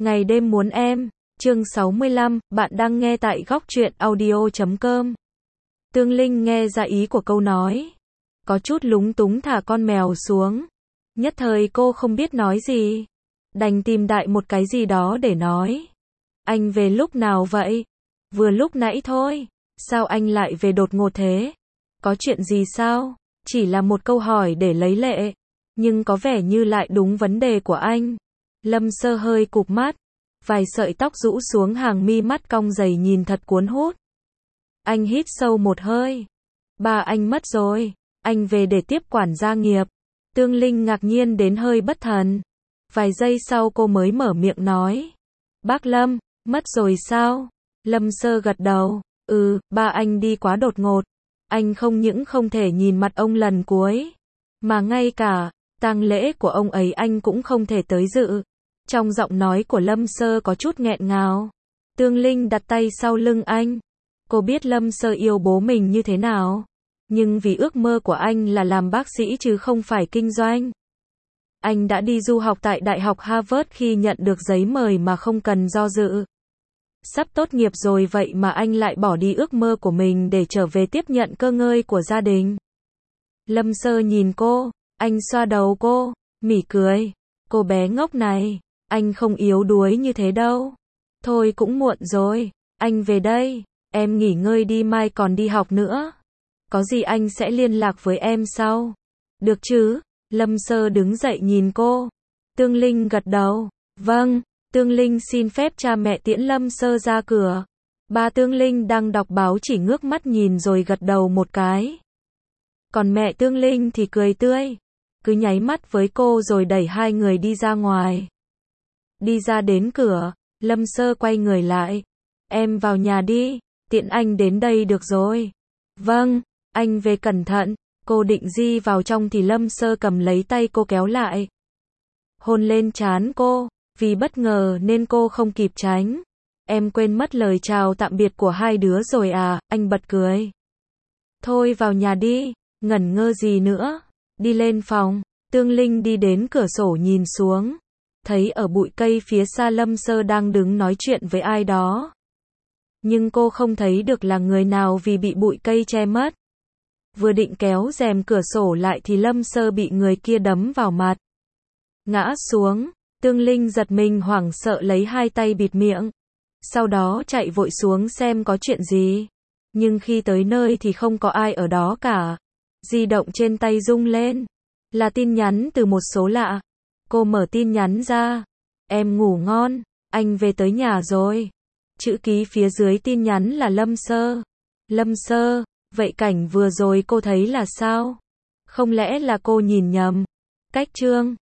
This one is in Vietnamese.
Ngày đêm muốn em. Chương 65, bạn đang nghe tại góc truyện audio.com. Tương Linh nghe ra ý của câu nói. Có chút lúng túng thả con mèo xuống. Nhất thời cô không biết nói gì. Đành tìm đại một cái gì đó để nói. Anh về lúc nào vậy? Vừa lúc nãy thôi. Sao anh lại về đột ngột thế? Có chuyện gì sao? Chỉ là một câu hỏi để lấy lệ. Nhưng có vẻ như lại đúng vấn đề của anh. Lâm Sơ hơi cụp mắt. Vài sợi tóc rũ xuống hàng mi mắt cong dày nhìn thật cuốn hút. Anh hít sâu một hơi. Ba anh mất rồi. Anh về để tiếp quản gia nghiệp. Tương Linh ngạc nhiên đến hơi bất thần. Vài giây sau cô mới mở miệng nói. Bác Lâm, mất rồi sao? Lâm Sơ gật đầu. Ba anh đi quá đột ngột. Anh không những không thể nhìn mặt ông lần cuối. Mà ngay cả tang lễ của ông ấy anh cũng không thể tới dự. Trong giọng nói của Lâm Sơ có chút nghẹn ngào. Tương Linh đặt tay sau lưng anh. Cô biết Lâm Sơ yêu bố mình như thế nào. Nhưng vì ước mơ của anh là làm bác sĩ chứ không phải kinh doanh. Anh đã đi du học tại Đại học Harvard khi nhận được giấy mời mà không cần do dự. Sắp tốt nghiệp rồi vậy mà anh lại bỏ đi ước mơ của mình để trở về tiếp nhận cơ ngơi của gia đình. Lâm Sơ nhìn cô, anh xoa đầu cô, mỉm cười. Cô bé ngốc này, anh không yếu đuối như thế đâu. Thôi cũng muộn rồi, anh về đây, em nghỉ ngơi đi mai còn đi học nữa. Có gì anh sẽ liên lạc với em sau. Được chứ? Lâm Sơ đứng dậy nhìn cô. Tương Linh gật đầu. Vâng. Tương Linh xin phép cha mẹ tiễn Lâm Sơ ra cửa. Ba Tương Linh đang đọc báo chỉ ngước mắt nhìn rồi gật đầu một cái. Còn mẹ Tương Linh thì cười tươi. Cứ nháy mắt với cô rồi đẩy hai người đi ra ngoài. Đi ra đến cửa, Lâm Sơ quay người lại. Em vào nhà đi, tiện anh đến đây được rồi. Vâng, anh về cẩn thận. Cô định đi vào trong thì Lâm Sơ cầm lấy tay cô kéo lại. Hôn lên trán cô. Vì bất ngờ nên cô không kịp tránh. Em quên mất lời chào tạm biệt của hai đứa rồi à, anh bật cười. Thôi vào nhà đi, ngẩn ngơ gì nữa. Đi lên phòng, Tương Linh đi đến cửa sổ nhìn xuống. Thấy ở bụi cây phía xa Lâm Sơ đang đứng nói chuyện với ai đó. Nhưng cô không thấy được là người nào vì bị bụi cây che mất. Vừa định kéo rèm cửa sổ lại thì Lâm Sơ bị người kia đấm vào mặt. Ngã xuống. Tương Linh giật mình hoảng sợ lấy hai tay bịt miệng. Sau đó chạy vội xuống xem có chuyện gì. Nhưng khi tới nơi thì không có ai ở đó cả. Di động trên tay rung lên. Là tin nhắn từ một số lạ. Cô mở tin nhắn ra. Em ngủ ngon, anh về tới nhà rồi. Chữ ký phía dưới tin nhắn là Lâm Sơ. Lâm Sơ, vậy cảnh vừa rồi cô thấy là sao? Không lẽ là cô nhìn nhầm? Cách chương